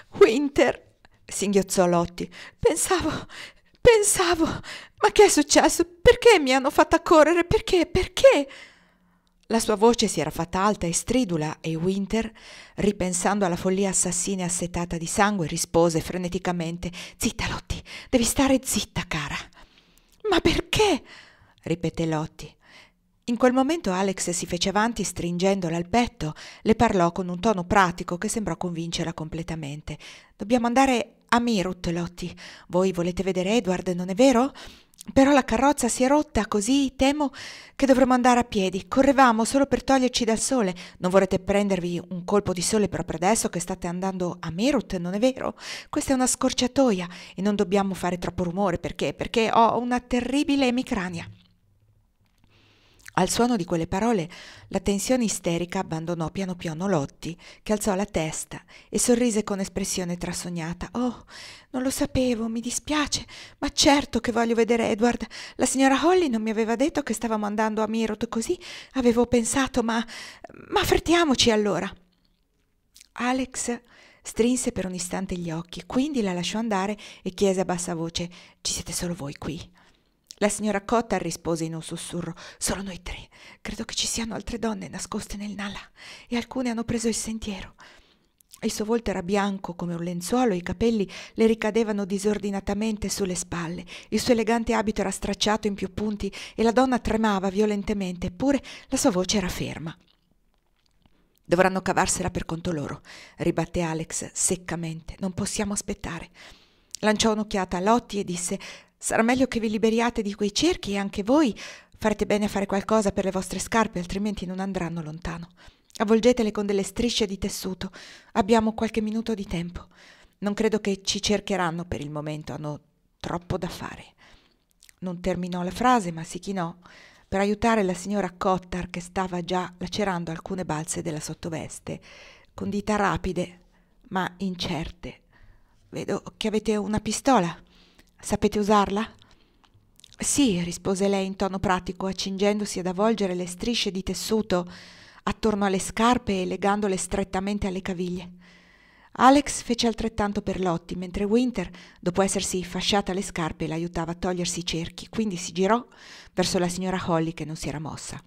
Winter, singhiozzò Lottie. Pensavo, ma che è successo? Perché mi hanno fatta correre? Perché? La sua voce si era fatta alta e stridula e Winter, ripensando alla follia assassina e assetata di sangue, rispose freneticamente: «Zitta, Lottie, devi stare zitta, cara». «Ma perché?» ripeté Lottie. In quel momento Alex si fece avanti stringendola al petto, le parlò con un tono pratico che sembrò convincerla completamente. «Dobbiamo andare a Meerut, Lottie. Voi volete vedere Edward, non è vero? Però la carrozza si è rotta, così temo che dovremo andare a piedi. Correvamo solo per toglierci dal sole. Non vorrete prendervi un colpo di sole proprio adesso che state andando a Meerut, non è vero? Questa è una scorciatoia e non dobbiamo fare troppo rumore perché ho una terribile emicrania». Al suono di quelle parole la tensione isterica abbandonò piano piano Lottie, che alzò la testa e sorrise con espressione trasognata. «Oh, non lo sapevo, mi dispiace, ma certo che voglio vedere Edward. La signora Holly non mi aveva detto che stavamo andando a Meerut, così avevo pensato, ma affrettiamoci allora». Alex strinse per un istante gli occhi, quindi la lasciò andare e chiese a bassa voce: «Ci siete solo voi qui?» La signora Cotta rispose in un sussurro: «Solo noi tre. Credo che ci siano altre donne nascoste nel Nala e alcune hanno preso il sentiero». Il suo volto era bianco come un lenzuolo, i capelli le ricadevano disordinatamente sulle spalle, il suo elegante abito era stracciato in più punti e la donna tremava violentemente, eppure la sua voce era ferma. «Dovranno cavarsela per conto loro», ribatté Alex seccamente. «Non possiamo aspettare». Lanciò un'occhiata a Lottie e disse: «Sarà meglio che vi liberiate di quei cerchi e anche voi farete bene a fare qualcosa per le vostre scarpe, altrimenti non andranno lontano. Avvolgetele con delle strisce di tessuto. Abbiamo qualche minuto di tempo. Non credo che ci cercheranno per il momento, hanno troppo da fare». Non terminò la frase, ma si chinò per aiutare la signora Cottar, che stava già lacerando alcune balze della sottoveste, con dita rapide ma incerte. «Vedo che avete una pistola. Sapete usarla?» «Sì», rispose lei in tono pratico, accingendosi ad avvolgere le strisce di tessuto attorno alle scarpe e legandole strettamente alle caviglie. Alex fece altrettanto per Lottie, mentre Winter, dopo essersi fasciata le scarpe, l'aiutava a togliersi i cerchi, quindi si girò verso la signora Holly, che non si era mossa.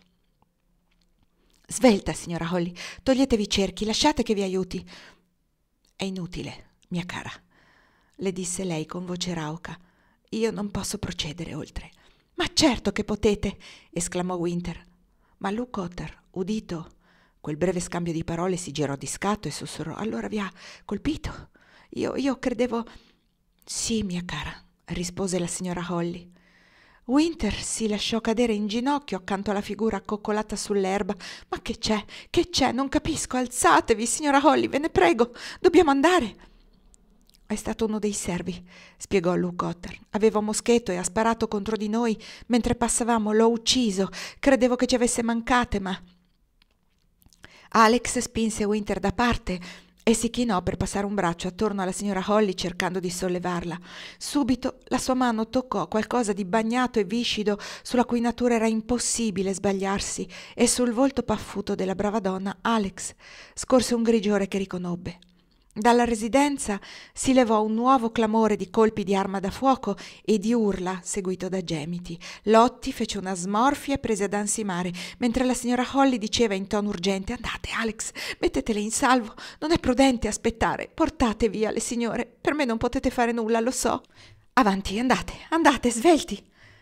«Svelta, signora Holly, toglietevi i cerchi, lasciate che vi aiuti». «È inutile, mia cara», le disse lei con voce rauca. «Io non posso procedere oltre». «Ma certo che potete!» esclamò Winter. Ma Luke Cotter, udito quel breve scambio di parole, si girò di scatto e sussurrò: «Allora vi ha colpito? Io credevo...» «Sì, mia cara», rispose la signora Holly. Winter si lasciò cadere in ginocchio accanto alla figura accoccolata sull'erba. «Ma che c'è? Che c'è? Non capisco. Alzatevi, signora Holly, ve ne prego. Dobbiamo andare». «È stato uno dei servi», spiegò Luke Cotter. «Aveva un moschetto e ha sparato contro di noi mentre passavamo. L'ho ucciso. Credevo che ci avesse mancate, ma...» Alex spinse Winter da parte e si chinò per passare un braccio attorno alla signora Holly cercando di sollevarla. Subito la sua mano toccò qualcosa di bagnato e viscido sulla cui natura era impossibile sbagliarsi, e sul volto paffuto della brava donna Alex scorse un grigiore che riconobbe. Dalla residenza si levò un nuovo clamore di colpi di arma da fuoco e di urla seguito da gemiti. Lottie fece una smorfia e prese ad ansimare, mentre la signora Holly diceva in tono urgente: «Andate, Alex, mettetele in salvo, non è prudente aspettare, portate via le signore, per me non potete fare nulla, lo so. Avanti, andate, svelti».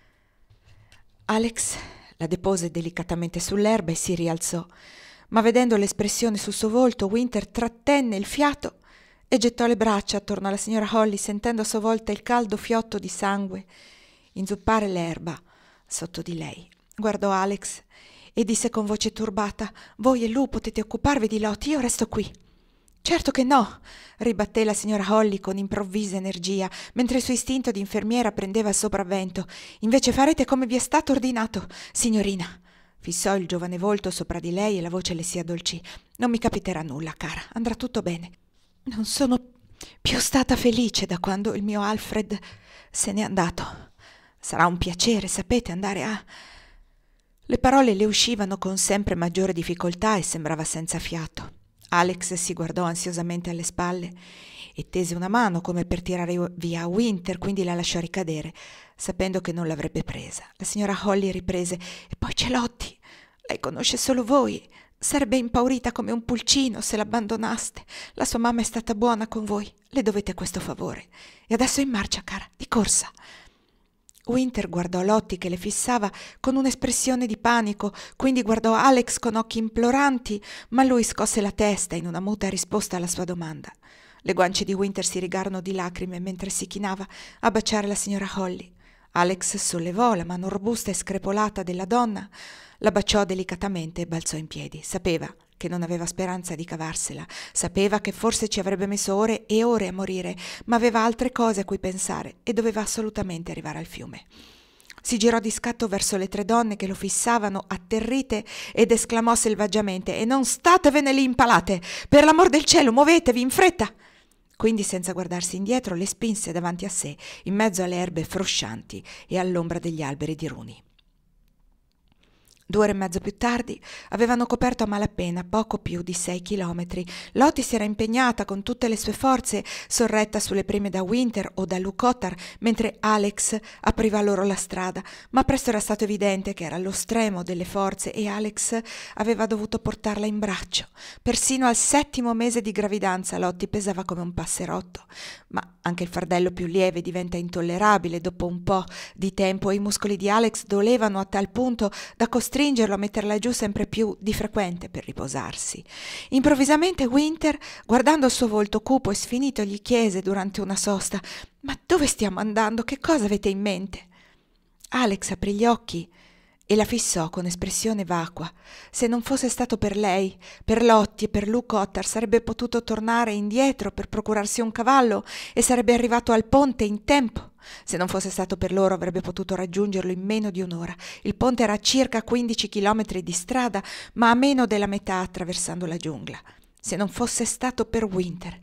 Alex la depose delicatamente sull'erba e si rialzò, ma vedendo l'espressione sul suo volto, Winter trattenne il fiato e gettò le braccia attorno alla signora Holly, sentendo a sua volta il caldo fiotto di sangue inzuppare l'erba sotto di lei. Guardò Alex e disse con voce turbata: «Voi e Lou potete occuparvi di Lottie, io resto qui». «Certo che no», ribatté la signora Holly con improvvisa energia, mentre il suo istinto di infermiera prendeva il sopravvento. «Invece farete come vi è stato ordinato, signorina». Fissò il giovane volto sopra di lei e la voce le si addolcì. «Non mi capiterà nulla, cara, andrà tutto bene. Non sono più stata felice da quando il mio Alfred se n'è andato. Sarà un piacere, sapete, andare a...» Le parole le uscivano con sempre maggiore difficoltà e sembrava senza fiato. Alex si guardò ansiosamente alle spalle e tese una mano come per tirare via Winter, quindi la lasciò ricadere, sapendo che non l'avrebbe presa. La signora Holly riprese: «E poi c'è Lottie. Lei conosce solo voi. Sarebbe impaurita come un pulcino se l'abbandonaste. La sua mamma è stata buona con voi. Le dovete questo favore. E adesso in marcia, cara, di corsa!» Winter guardò Lottie che le fissava con un'espressione di panico, quindi guardò Alex con occhi imploranti, ma lui scosse la testa in una muta risposta alla sua domanda. Le guance di Winter si rigarono di lacrime mentre si chinava a baciare la signora Holly. Alex sollevò la mano robusta e screpolata della donna, la baciò delicatamente e balzò in piedi. Sapeva che non aveva speranza di cavarsela, sapeva che forse ci avrebbe messo ore e ore a morire, ma aveva altre cose a cui pensare e doveva assolutamente arrivare al fiume. Si girò di scatto verso le 3 donne che lo fissavano atterrite ed esclamò selvaggiamente: «E non statevene lì impalate! Per l'amor del cielo, muovetevi in fretta!» Quindi, senza guardarsi indietro, le spinse davanti a sé, in mezzo alle erbe fruscianti e all'ombra degli alberi di runi. 2 ore e mezzo più tardi avevano coperto a malapena poco più di 6 chilometri. Lottie si era impegnata con tutte le sue forze, sorretta sulle prime da Winter o da Lou Cotter, mentre Alex apriva loro la strada, ma presto era stato evidente che era allo stremo delle forze e Alex aveva dovuto portarla in braccio. Persino al 7° mese di gravidanza Lottie pesava come un passerotto, ma anche il fardello più lieve diventa intollerabile dopo un po' di tempo e i muscoli di Alex dolevano a tal punto da costringerlo a metterla giù sempre più di frequente per riposarsi. Improvvisamente Winter, guardando il suo volto cupo e sfinito, gli chiese durante una sosta: «Ma dove stiamo andando? Che cosa avete in mente?» Alex aprì gli occhi e la fissò con espressione vacua. Se non fosse stato per lei, per Lottie e per Lou Cotter, sarebbe potuto tornare indietro per procurarsi un cavallo e sarebbe arrivato al ponte in tempo. Se non fosse stato per loro avrebbe potuto raggiungerlo in meno di un'ora. Il ponte era a circa 15 chilometri di strada, ma a meno della metà attraversando la giungla. Se non fosse stato per Winter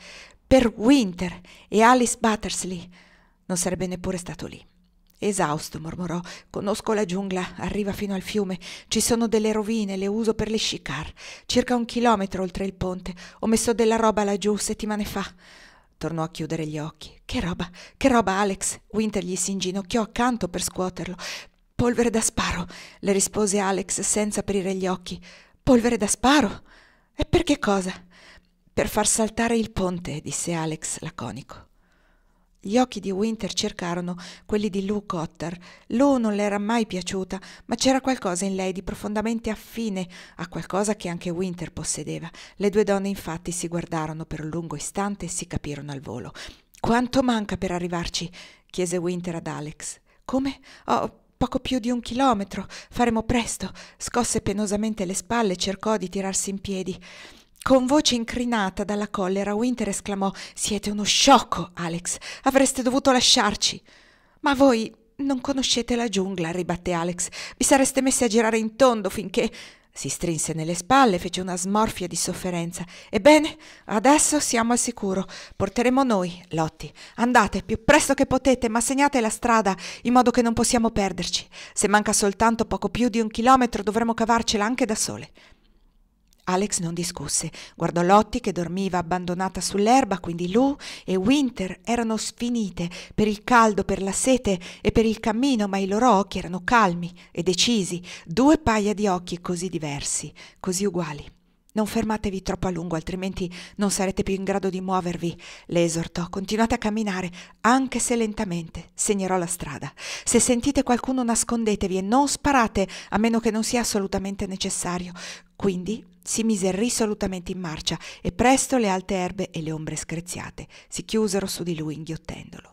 e Alice Battersley, non sarebbe neppure stato lì. Esausto, mormorò: «Conosco la giungla, arriva fino al fiume. Ci sono delle rovine, le uso per le scicar. Circa 1 chilometro oltre il ponte. Ho messo della roba laggiù settimane fa». Tornò a chiudere gli occhi. Che roba, Alex?» Winter gli si inginocchiò accanto per scuoterlo. «Polvere da sparo», le rispose Alex senza aprire gli occhi. «Polvere da sparo? E per che cosa?» «Per far saltare il ponte», disse Alex laconico. Gli occhi di Winter cercarono quelli di Lou Cotter. Lou non le era mai piaciuta, ma c'era qualcosa in lei di profondamente affine a qualcosa che anche Winter possedeva. Le 2 donne infatti si guardarono per un lungo istante e si capirono al volo. «Quanto manca per arrivarci?» chiese Winter ad Alex. «Come? Oh, poco più di 1 chilometro. Faremo presto». Scosse penosamente le spalle e cercò di tirarsi in piedi. Con voce incrinata dalla collera, Winter esclamò: «Siete uno sciocco, Alex! Avreste dovuto lasciarci!» «Ma voi non conoscete la giungla», ribatté Alex. «Vi sareste messi a girare in tondo finché...» Si strinse nelle spalle, fece una smorfia di sofferenza. «Ebbene, adesso siamo al sicuro. Porteremo noi, Lottie. Andate più presto che potete, ma segnate la strada in modo che non possiamo perderci. Se manca soltanto poco più di 1 chilometro dovremo cavarcela anche da sole». Alex non discusse, guardò Lottie che dormiva abbandonata sull'erba, quindi Lou e Winter erano sfinite per il caldo, per la sete e per il cammino, ma i loro occhi erano calmi e decisi, 2 paia di occhi così diversi, così uguali. «Non fermatevi troppo a lungo, altrimenti non sarete più in grado di muovervi», le esortò. «Continuate a camminare, anche se lentamente. Segnerò la strada. Se sentite qualcuno nascondetevi e non sparate a meno che non sia assolutamente necessario». Quindi si mise risolutamente in marcia e presto le alte erbe e le ombre screziate si chiusero su di lui inghiottendolo.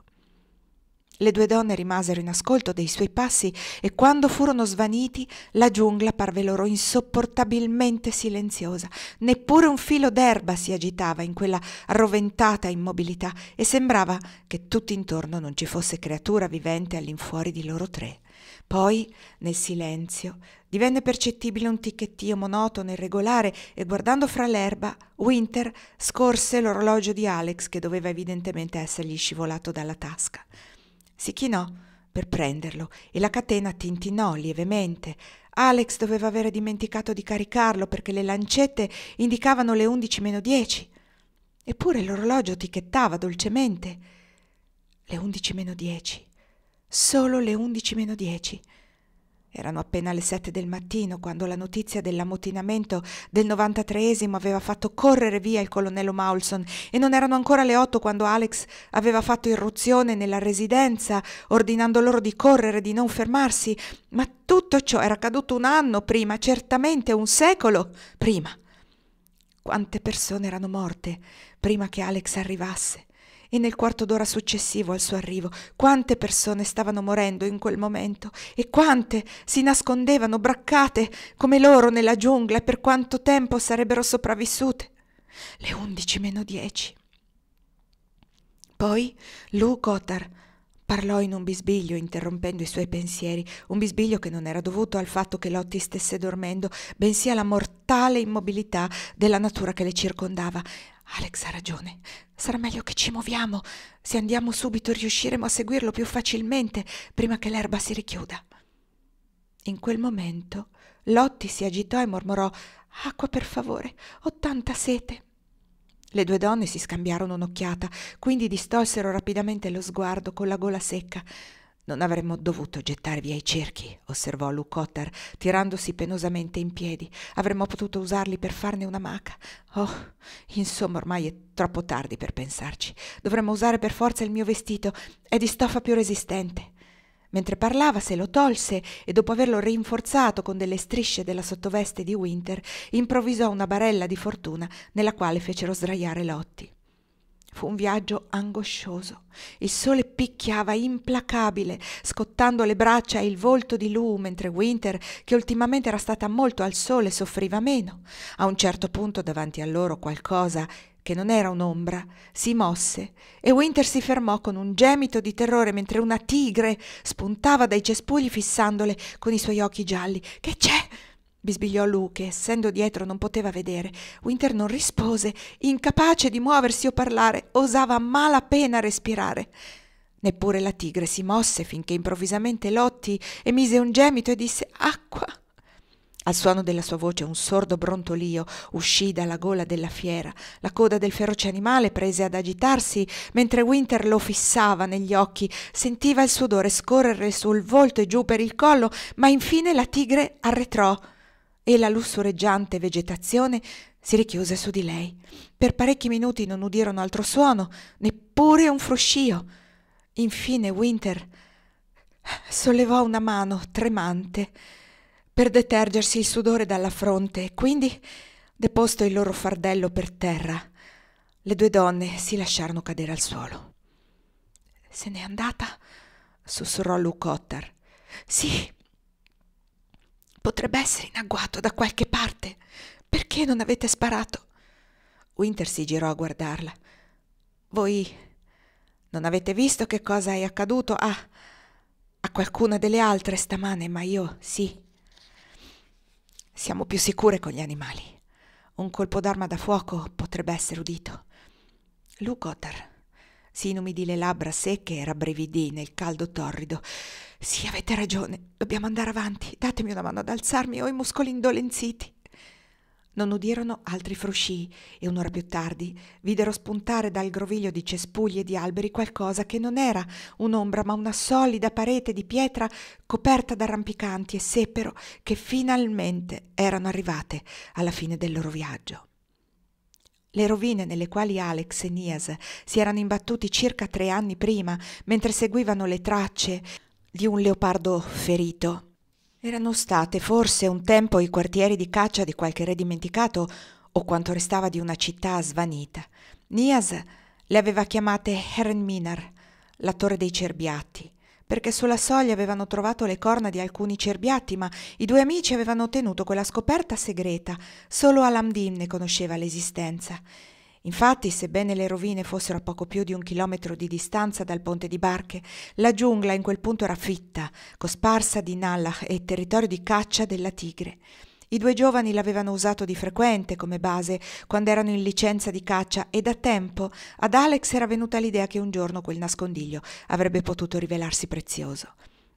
Le 2 donne rimasero in ascolto dei suoi passi e quando furono svaniti la giungla parve loro insopportabilmente silenziosa. Neppure un filo d'erba si agitava in quella arroventata immobilità e sembrava che tutt'intorno non ci fosse creatura vivente all'infuori di loro 3. Poi, nel silenzio, divenne percettibile un ticchettio monotono e regolare e guardando fra l'erba, Winter scorse l'orologio di Alex che doveva evidentemente essergli scivolato dalla tasca. Si chinò per prenderlo e la catena tintinnò lievemente. Alex doveva avere dimenticato di caricarlo perché le lancette indicavano le 11 meno 10. Eppure l'orologio ticchettava dolcemente. Le 11 meno 10. Solo le 11 meno 10. Erano appena le 7 del mattino quando la notizia dell'ammutinamento del 93esimo aveva fatto correre via il colonnello Maulson, e non erano ancora le 8 quando Alex aveva fatto irruzione nella residenza ordinando loro di correre, di non fermarsi. Ma tutto ciò era accaduto un anno prima, certamente un secolo prima. Quante persone erano morte prima che Alex arrivasse? E nel quarto d'ora successivo al suo arrivo, quante persone stavano morendo in quel momento e quante si nascondevano braccate come loro nella giungla, e per quanto tempo sarebbero sopravvissute? Le 11 meno 10. Poi Lou Cotter parlò in un bisbiglio, interrompendo i suoi pensieri, un bisbiglio che non era dovuto al fatto che Lottie stesse dormendo, bensì alla mortale immobilità della natura che le circondava. Alex ha ragione, sarà meglio che ci muoviamo. Se andiamo subito riusciremo a seguirlo più facilmente prima che l'erba si richiuda. In quel momento Lottie si agitò e mormorò: «Acqua, per favore, ho tanta sete». Le due donne si scambiarono un'occhiata, quindi distolsero rapidamente lo sguardo con la gola secca. «Non avremmo dovuto gettare via i cerchi», osservò Lou Cotter, tirandosi penosamente in piedi. «Avremmo potuto usarli per farne una maca. Oh, insomma, ormai è troppo tardi per pensarci. Dovremmo usare per forza il mio vestito, è di stoffa più resistente». Mentre parlava se lo tolse e, dopo averlo rinforzato con delle strisce della sottoveste di Winter, improvvisò una barella di fortuna nella quale fecero sdraiare Lottie. Fu un viaggio angoscioso. Il sole picchiava implacabile, scottando le braccia e il volto di Lou, mentre Winter, che ultimamente era stata molto al sole, soffriva meno. A un certo punto, davanti a loro, qualcosa che non era un'ombra si mosse e Winter si fermò con un gemito di terrore mentre una tigre spuntava dai cespugli fissandole con i suoi occhi gialli. «Che c'è?» bisbigliò Lou, che essendo dietro non poteva vedere. Winter non rispose, incapace di muoversi o parlare, osava a malapena respirare. Neppure la tigre si mosse finché improvvisamente Lottie emise un gemito e disse: «Acqua!». Al suono della sua voce un sordo brontolio uscì dalla gola della fiera. La coda del feroce animale prese ad agitarsi mentre Winter lo fissava negli occhi. Sentiva il sudore scorrere sul volto e giù per il collo, ma infine la tigre arretrò e la lussureggiante vegetazione si richiuse su di lei. Per parecchi minuti non udirono altro suono, neppure un fruscio. Infine Winter sollevò una mano tremante per detergersi il sudore dalla fronte e quindi, deposto il loro fardello per terra, le due donne si lasciarono cadere al suolo. «Se n'è andata?» sussurrò Lou Cotter. «Sì, potrebbe essere in agguato da qualche parte. Perché non avete sparato?» Winter si girò a guardarla. «Voi non avete visto che cosa è accaduto a qualcuna delle altre stamane, ma io sì. Siamo più sicure con gli animali. Un colpo d'arma da fuoco potrebbe essere udito». Lou Cotter si inumidì le labbra secche e rabbrividì nel caldo torrido. «Sì, avete ragione, dobbiamo andare avanti. Datemi una mano ad alzarmi, ho i muscoli indolenziti». Non udirono altri fruscii e un'ora più tardi videro spuntare dal groviglio di cespugli e di alberi qualcosa che non era un'ombra ma una solida parete di pietra coperta d'arrampicanti, e seppero che finalmente erano arrivate alla fine del loro viaggio. Le rovine nelle quali Alex e Nias si erano imbattuti circa 3 anni prima, mentre seguivano le tracce di un leopardo ferito, erano state forse un tempo i quartieri di caccia di qualche re dimenticato o quanto restava di una città svanita. Nias le aveva chiamate Herrenminar, la torre dei cerbiatti, perché sulla soglia avevano trovato le corna di alcuni cerbiatti, ma i due amici avevano tenuto quella scoperta segreta. Solo Alamdim ne conosceva l'esistenza. Infatti, sebbene le rovine fossero a poco più di 1 chilometro di distanza dal ponte di barche, la giungla in quel punto era fitta, cosparsa di nalla e territorio di caccia della tigre. I due giovani l'avevano usato di frequente come base quando erano in licenza di caccia, e da tempo ad Alex era venuta l'idea che un giorno quel nascondiglio avrebbe potuto rivelarsi prezioso.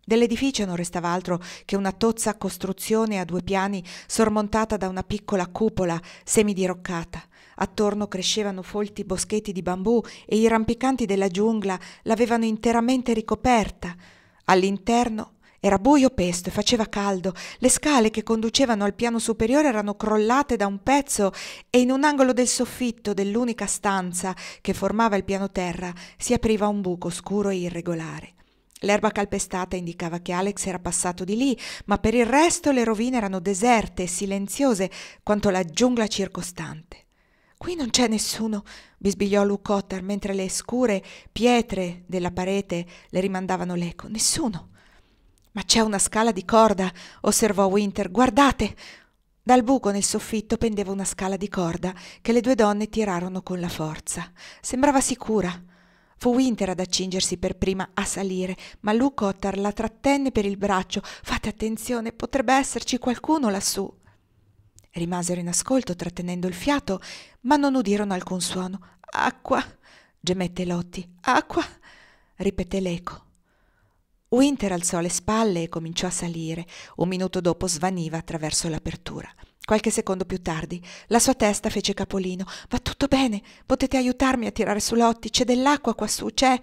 Dell'edificio non restava altro che una tozza costruzione a 2 piani sormontata da una piccola cupola semidiroccata. Attorno crescevano folti boschetti di bambù e i rampicanti della giungla l'avevano interamente ricoperta. All'interno era buio pesto e faceva caldo. Le scale che conducevano al piano superiore erano crollate da un pezzo e in un angolo del soffitto dell'unica stanza che formava il piano terra si apriva un buco scuro e irregolare. L'erba calpestata indicava che Alex era passato di lì, ma per il resto le rovine erano deserte e silenziose quanto la giungla circostante. «Qui non c'è nessuno», bisbigliò Lou Cotter mentre le scure pietre della parete le rimandavano l'eco. «Nessuno». «Ma c'è una scala di corda», osservò Winter. «Guardate!» Dal buco nel soffitto pendeva una scala di corda che le 2 donne tirarono con la forza. Sembrava sicura. Fu Winter ad accingersi per prima a salire, ma Lou Cotter la trattenne per il braccio. «Fate attenzione, potrebbe esserci qualcuno lassù». Rimasero in ascolto, trattenendo il fiato, ma non udirono alcun suono. «Acqua!» gemette Lottie. «Acqua!» ripeté l'eco. Winter alzò le spalle e cominciò a salire. 1 minuto dopo svaniva attraverso l'apertura. Qualche secondo più tardi la sua testa fece capolino. «Va tutto bene? Potete aiutarmi a tirare su Lottie? C'è dell'acqua quassù, c'è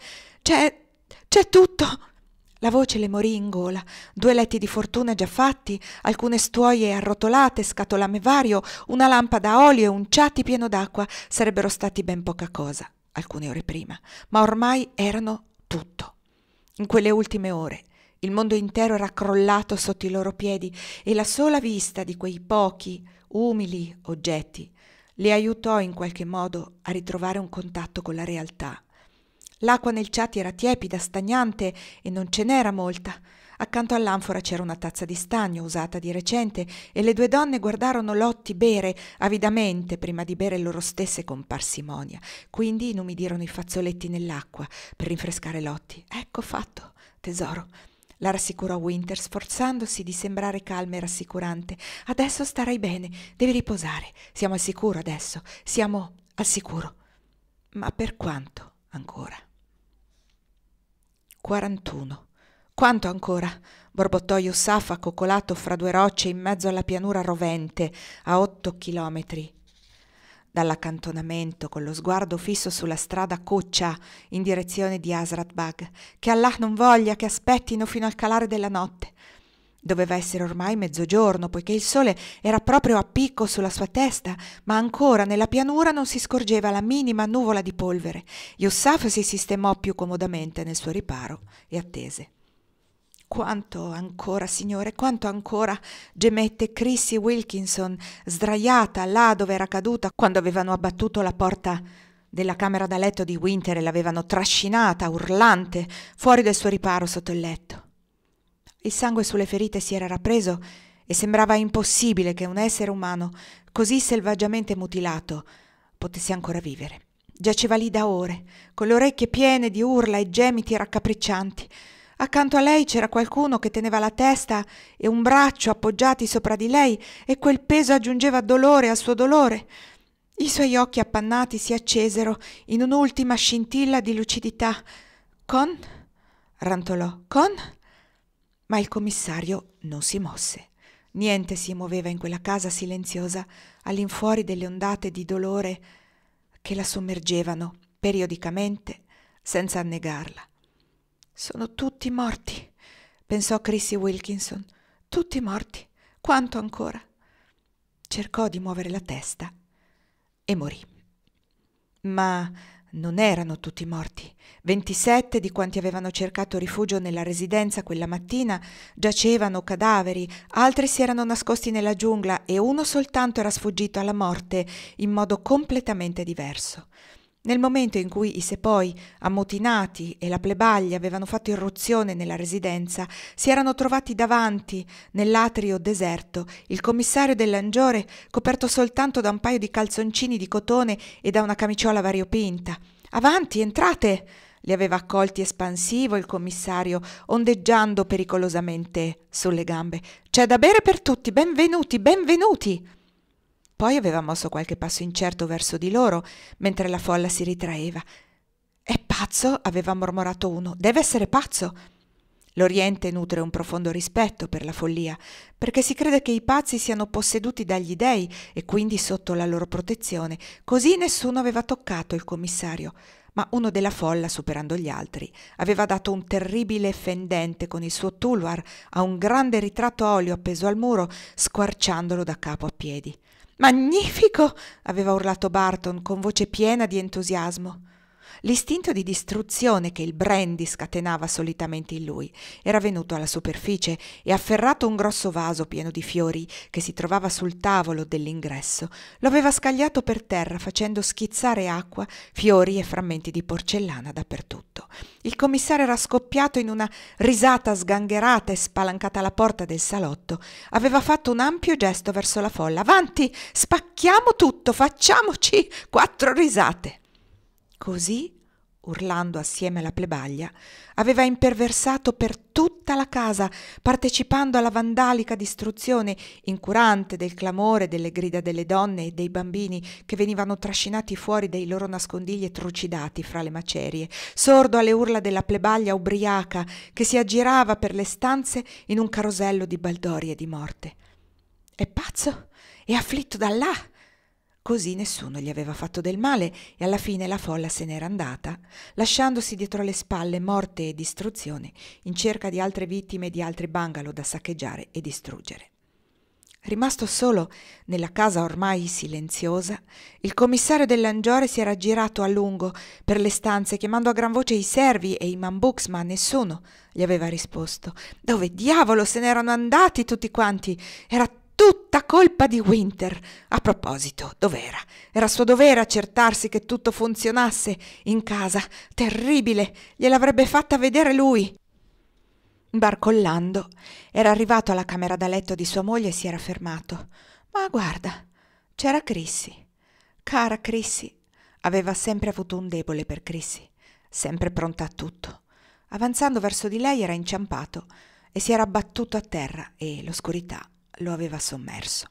tutto!» La voce le morì in gola. 2 letti di fortuna già fatti, alcune stuoie arrotolate, scatolame vario, una lampada a olio e un ciati pieno d'acqua sarebbero stati ben poca cosa alcune ore prima, ma ormai erano tutto. In quelle ultime ore il mondo intero era crollato sotto i loro piedi e la sola vista di quei pochi, umili oggetti le aiutò in qualche modo a ritrovare un contatto con la realtà. L'acqua nel ciati era tiepida, stagnante e non ce n'era molta. Accanto all'anfora c'era una tazza di stagno usata di recente e le 2 donne guardarono Lottie bere avidamente prima di bere loro stesse con parsimonia. Quindi inumidirono i fazzoletti nell'acqua per rinfrescare Lottie. «Ecco fatto, tesoro», la rassicurò Winter, sforzandosi di sembrare calma e rassicurante. «Adesso starai bene, devi riposare. Siamo al sicuro adesso, siamo al sicuro». «Ma per quanto ancora?» 41. «Quanto ancora?» borbottò Yusuf accoccolato fra 2 rocce in mezzo alla pianura rovente a 8 chilometri dall'accantonamento, con lo sguardo fisso sulla strada coccia in direzione di Hazrat Bag. «Che Allah non voglia che aspettino fino al calare della notte». Doveva essere ormai mezzogiorno, poiché il sole era proprio a picco sulla sua testa, ma ancora nella pianura non si scorgeva la minima nuvola di polvere. Yusuf si sistemò più comodamente nel suo riparo e attese. «Quanto ancora, signore, quanto ancora?» gemette Chrissy Wilkinson, sdraiata là dove era caduta quando avevano abbattuto la porta della camera da letto di Winter e l'avevano trascinata, urlante, fuori del suo riparo sotto il letto. Il sangue sulle ferite si era rappreso e sembrava impossibile che un essere umano così selvaggiamente mutilato potesse ancora vivere. Giaceva lì da ore, con le orecchie piene di urla e gemiti raccapriccianti. Accanto a lei c'era qualcuno che teneva la testa e un braccio appoggiati sopra di lei e quel peso aggiungeva dolore al suo dolore. I suoi occhi appannati si accesero in un'ultima scintilla di lucidità. «Con?» rantolò. «Con?» Ma il commissario non si mosse. Niente si muoveva in quella casa silenziosa, all'infuori delle ondate di dolore che la sommergevano periodicamente, senza annegarla. «Sono tutti morti», pensò Chrissy Wilkinson. «Tutti morti. Quanto ancora?» Cercò di muovere la testa e morì. Ma non erano tutti morti. 27 di quanti avevano cercato rifugio nella residenza quella mattina giacevano cadaveri, altri si erano nascosti nella giungla e uno soltanto era sfuggito alla morte in modo completamente diverso. Nel momento in cui i sepoi, ammutinati e la plebaglia avevano fatto irruzione nella residenza, si erano trovati davanti, nell'atrio deserto, il commissario dell'Angiore coperto soltanto da un paio di calzoncini di cotone e da una camiciola variopinta. «Avanti, entrate!» li aveva accolti espansivo il commissario, ondeggiando pericolosamente sulle gambe. «C'è da bere per tutti, benvenuti, benvenuti!» Poi aveva mosso qualche passo incerto verso di loro, mentre la folla si ritraeva. «È pazzo?» aveva mormorato uno. «Deve essere pazzo!» L'Oriente nutre un profondo rispetto per la follia, perché si crede che i pazzi siano posseduti dagli dei e quindi sotto la loro protezione. Così nessuno aveva toccato il commissario, ma uno della folla, superando gli altri, aveva dato un terribile fendente con il suo tulwar a un grande ritratto a olio appeso al muro, squarciandolo da capo a piedi. «Magnifico!» aveva urlato Barton con voce piena di entusiasmo. L'istinto di distruzione che il brandy scatenava solitamente in lui era venuto alla superficie e, afferrato un grosso vaso pieno di fiori che si trovava sul tavolo dell'ingresso, lo aveva scagliato per terra facendo schizzare acqua, fiori e frammenti di porcellana dappertutto. Il commissario era scoppiato in una risata sgangherata e, spalancata la porta del salotto, aveva fatto un ampio gesto verso la folla. «Avanti, spacchiamo tutto, facciamoci 4 risate!» Così, urlando assieme alla plebaglia, aveva imperversato per tutta la casa, partecipando alla vandalica distruzione, incurante del clamore, delle grida delle donne e dei bambini che venivano trascinati fuori dai loro nascondigli e trucidati fra le macerie, sordo alle urla della plebaglia ubriaca che si aggirava per le stanze in un carosello di baldorie e di morte. «È pazzo? È afflitto da là!» Così nessuno gli aveva fatto del male e alla fine la folla se n'era andata, lasciandosi dietro le spalle morte e distruzione in cerca di altre vittime e di altri bungalow da saccheggiare e distruggere. Rimasto solo nella casa ormai silenziosa, il commissario dell'Angiore si era girato a lungo per le stanze chiamando a gran voce i servi e i man-books, ma nessuno gli aveva risposto. Dove diavolo se n'erano andati tutti quanti? Era tutta colpa di Winter. A proposito, dov'era? Era suo dovere accertarsi che tutto funzionasse in casa. Terribile! Gliel'avrebbe fatta vedere lui. Barcollando, era arrivato alla camera da letto di sua moglie e si era fermato. Ma guarda, c'era Chrissy. Cara Chrissy. Aveva sempre avuto un debole per Chrissy, sempre pronta a tutto. Avanzando verso di lei era inciampato e si era abbattuto a terra e l'oscurità lo aveva sommerso.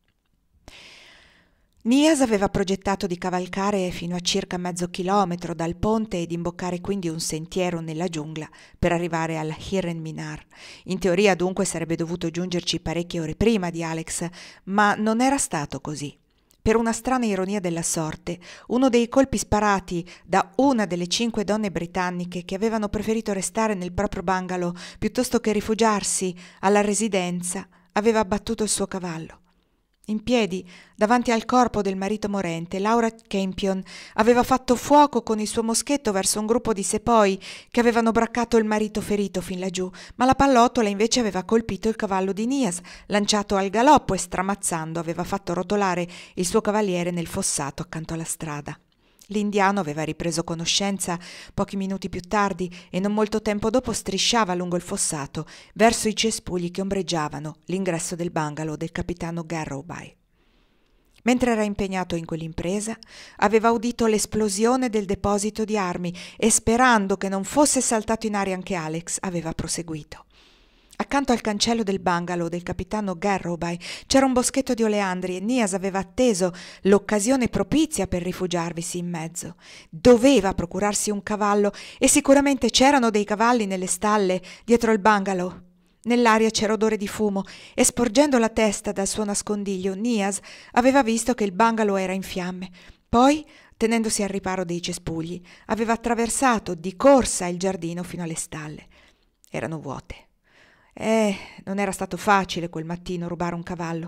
Nias aveva progettato di cavalcare fino a circa mezzo chilometro dal ponte ed imboccare quindi un sentiero nella giungla per arrivare al Hiren Minar. In teoria dunque sarebbe dovuto giungerci parecchie ore prima di Alex, ma non era stato così. Per una strana ironia della sorte, uno dei colpi sparati da una delle 5 donne britanniche che avevano preferito restare nel proprio bungalow piuttosto che rifugiarsi alla residenza aveva abbattuto il suo cavallo. In piedi, davanti al corpo del marito morente, Laura Campion aveva fatto fuoco con il suo moschetto verso un gruppo di sepoi che avevano braccato il marito ferito fin laggiù, ma la pallottola invece aveva colpito il cavallo di Nias, lanciato al galoppo e stramazzando aveva fatto rotolare il suo cavaliere nel fossato accanto alla strada. L'indiano aveva ripreso conoscenza pochi minuti più tardi e non molto tempo dopo strisciava lungo il fossato verso i cespugli che ombreggiavano l'ingresso del bungalow del capitano Garrowby. Mentre era impegnato in quell'impresa, aveva udito l'esplosione del deposito di armi e, sperando che non fosse saltato in aria anche Alex, aveva proseguito. Accanto al cancello del bungalow del capitano Garrowby c'era un boschetto di oleandri e Nias aveva atteso l'occasione propizia per rifugiarvisi in mezzo. Doveva procurarsi un cavallo e sicuramente c'erano dei cavalli nelle stalle dietro il bungalow. Nell'aria c'era odore di fumo e, sporgendo la testa dal suo nascondiglio, Nias aveva visto che il bungalow era in fiamme. Poi, tenendosi al riparo dei cespugli, aveva attraversato di corsa il giardino fino alle stalle. Erano vuote. Non era stato facile quel mattino rubare un cavallo.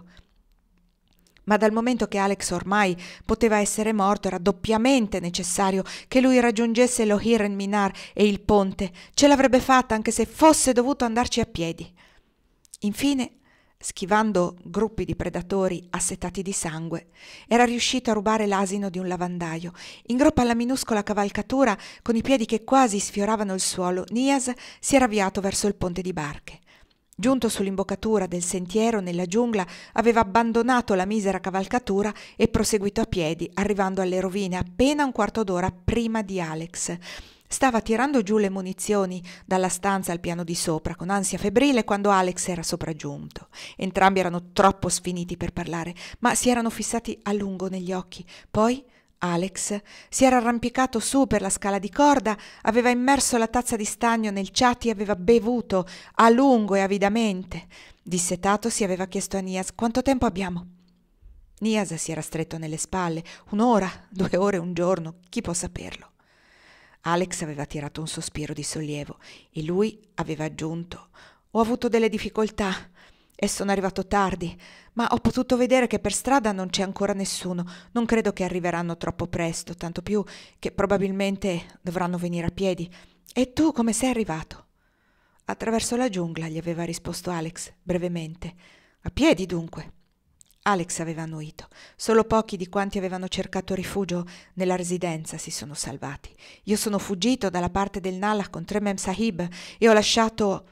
Ma dal momento che Alex ormai poteva essere morto, era doppiamente necessario che lui raggiungesse lo Hiren Minar e il ponte. Ce l'avrebbe fatta anche se fosse dovuto andarci a piedi. Infine, schivando gruppi di predatori assetati di sangue, era riuscito a rubare l'asino di un lavandaio. In groppa alla minuscola cavalcatura, con i piedi che quasi sfioravano il suolo, Nias si era avviato verso il ponte di barche. Giunto sull'imboccatura del sentiero nella giungla, aveva abbandonato la misera cavalcatura e proseguito a piedi, arrivando alle rovine appena un quarto d'ora prima di Alex. Stava tirando giù le munizioni dalla stanza al piano di sopra con ansia febbrile quando Alex era sopraggiunto. Entrambi erano troppo sfiniti per parlare, ma si erano fissati a lungo negli occhi. Poi Alex si era arrampicato su per la scala di corda, aveva immerso la tazza di stagno nel ciati e aveva bevuto a lungo e avidamente. Dissetato si aveva chiesto a Nias: quanto tempo abbiamo? Nias si era stretto nelle spalle. 1 ora, 2 ore, un giorno, chi può saperlo? Alex aveva tirato un sospiro di sollievo e lui aveva aggiunto: ho avuto delle difficoltà e sono arrivato tardi, ma ho potuto vedere che per strada non c'è ancora nessuno. Non credo che arriveranno troppo presto, tanto più che probabilmente dovranno venire a piedi. E tu come sei arrivato? Attraverso la giungla, gli aveva risposto Alex brevemente. A piedi dunque. Alex aveva annuito. Solo pochi di quanti avevano cercato rifugio nella residenza si sono salvati. Io sono fuggito dalla parte del Nalla con 3 Mem Sahib e ho lasciato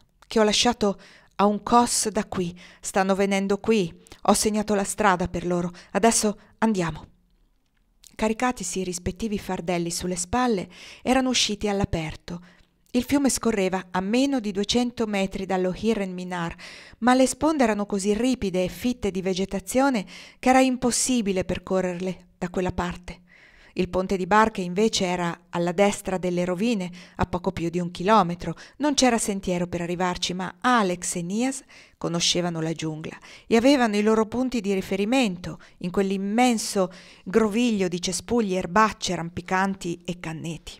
a un cos da qui. Stanno venendo qui. Ho segnato la strada per loro. Adesso andiamo. Caricatisi i rispettivi fardelli sulle spalle, erano usciti all'aperto. Il fiume scorreva a meno di 200 metri dallo Hiren Minar, ma le sponde erano così ripide e fitte di vegetazione che era impossibile percorrerle da quella parte. Il ponte di barche invece era alla destra delle rovine, a poco più di 1 chilometro. Non c'era sentiero per arrivarci, ma Alex e Nias conoscevano la giungla e avevano i loro punti di riferimento in quell'immenso groviglio di cespugli, erbacce rampicanti e canneti.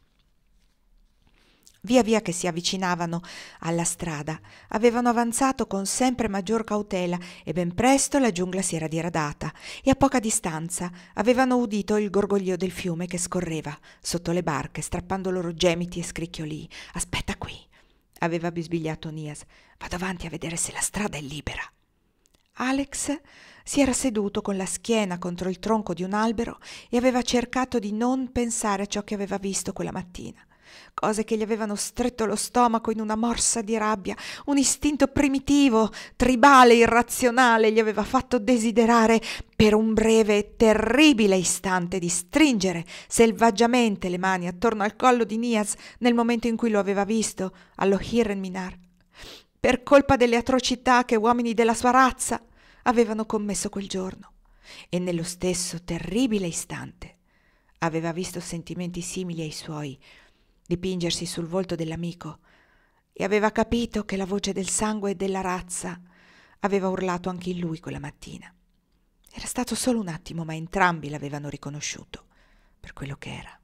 Via via che si avvicinavano alla strada, avevano avanzato con sempre maggior cautela e ben presto la giungla si era diradata e a poca distanza avevano udito il gorgoglio del fiume che scorreva sotto le barche, strappando loro gemiti e scricchiolii. Aspetta qui, aveva bisbigliato Nias. Vado avanti a vedere se la strada è libera. Alex si era seduto con la schiena contro il tronco di un albero e aveva cercato di non pensare a ciò che aveva visto quella mattina. Cose che gli avevano stretto lo stomaco in una morsa di rabbia, un istinto primitivo, tribale, irrazionale gli aveva fatto desiderare per un breve e terribile istante di stringere selvaggiamente le mani attorno al collo di Nias nel momento in cui lo aveva visto allo Hiren Minar. Per colpa delle atrocità che uomini della sua razza avevano commesso quel giorno. E nello stesso terribile istante aveva visto sentimenti simili ai suoi dipingersi sul volto dell'amico e aveva capito che la voce del sangue e della razza aveva urlato anche in lui quella mattina. Era stato solo un attimo, ma entrambi l'avevano riconosciuto per quello che era.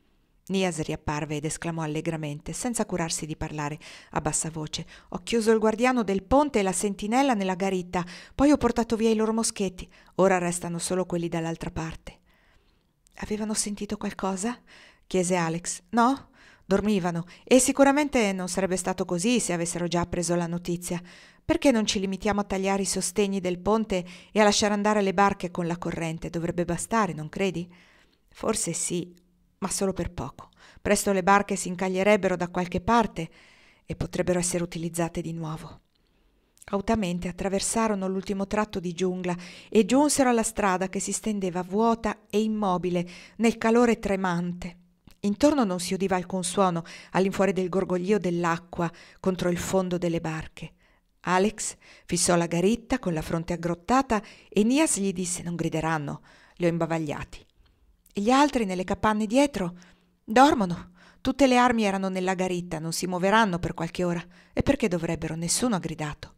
Nias riapparve ed esclamò allegramente, senza curarsi di parlare a bassa voce: ho chiuso il guardiano del ponte e la sentinella nella garitta, poi ho portato via i loro moschetti, ora restano solo quelli dall'altra parte. Avevano sentito qualcosa? Chiese Alex. No? Dormivano, e sicuramente non sarebbe stato così se avessero già appreso la notizia. Perché non ci limitiamo a tagliare i sostegni del ponte e a lasciare andare le barche con la corrente? Dovrebbe bastare, non credi? Forse sì, ma solo per poco. Presto le barche si incaglierebbero da qualche parte e potrebbero essere utilizzate di nuovo. Cautamente attraversarono l'ultimo tratto di giungla e giunsero alla strada che si stendeva vuota e immobile nel calore tremante. Intorno non si udiva alcun suono all'infuori del gorgoglio dell'acqua contro il fondo delle barche. Alex fissò la garitta con la fronte aggrottata e Nias gli disse: non grideranno, li ho imbavagliati. E gli altri nelle capanne dietro? Dormono. Tutte le armi erano nella garitta, non si muoveranno per qualche ora. E perché dovrebbero? Nessuno ha gridato.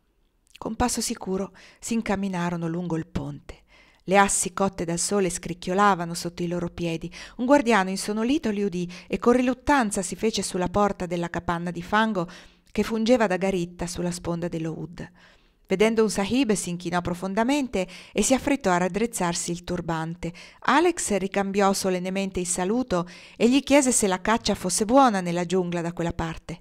Con passo sicuro si incamminarono lungo il ponte. Le assi cotte dal sole scricchiolavano sotto i loro piedi. Un guardiano insonolito li udì e con riluttanza si fece sulla porta della capanna di fango che fungeva da garitta sulla sponda dell'Oud. Vedendo un sahib si inchinò profondamente e si affrettò a raddrizzarsi il turbante. Alex ricambiò solennemente il saluto e gli chiese se la caccia fosse buona nella giungla da quella parte.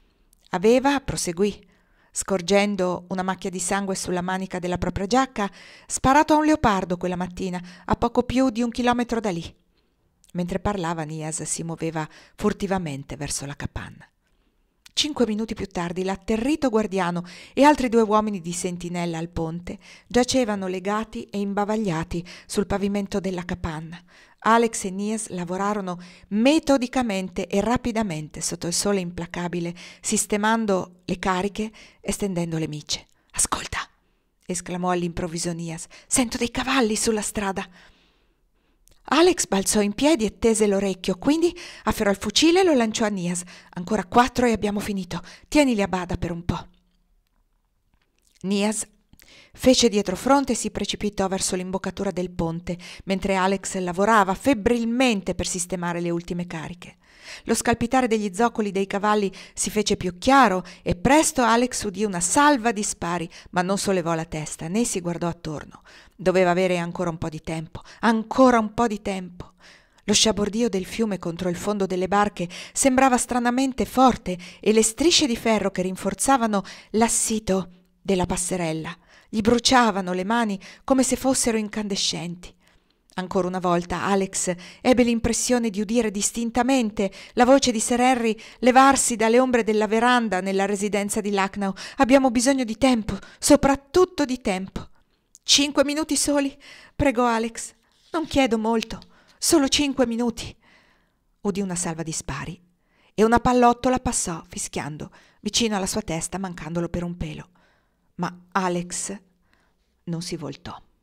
Proseguì, scorgendo una macchia di sangue sulla manica della propria giacca, sparato a un leopardo quella mattina, a poco più di 1 chilometro da lì. Mentre parlava, Nias si muoveva furtivamente verso la capanna. 5 minuti più tardi l'atterrito guardiano e altri 2 uomini di sentinella al ponte giacevano legati e imbavagliati sul pavimento della capanna. Alex e Nias lavorarono metodicamente e rapidamente sotto il sole implacabile, sistemando le cariche e stendendo le micce. «Ascolta!» esclamò all'improvviso Nias. «Sento dei cavalli sulla strada!» Alex balzò in piedi e tese l'orecchio, quindi afferrò il fucile e lo lanciò a Nias. Ancora 4 e abbiamo finito. Tienili a bada per un po'. Nias fece dietrofront e si precipitò verso l'imboccatura del ponte, mentre Alex lavorava febbrilmente per sistemare le ultime cariche. Lo scalpitare degli zoccoli dei cavalli si fece più chiaro e presto Alex udì una salva di spari, ma non sollevò la testa né si guardò attorno. Doveva avere ancora un po' di tempo, ancora un po' di tempo. Lo sciabordio del fiume contro il fondo delle barche sembrava stranamente forte e le strisce di ferro che rinforzavano l'assito della passerella gli bruciavano le mani come se fossero incandescenti. Ancora una volta Alex ebbe l'impressione di udire distintamente la voce di Sir Henry levarsi dalle ombre della veranda nella residenza di Lucknow. Abbiamo bisogno di tempo, soprattutto di tempo. 5 minuti soli, pregò Alex. Non chiedo molto, solo 5 minuti. Udì una salva di spari e una pallottola passò, fischiando, vicino alla sua testa, mancandolo per un pelo. Ma Alex non si voltò.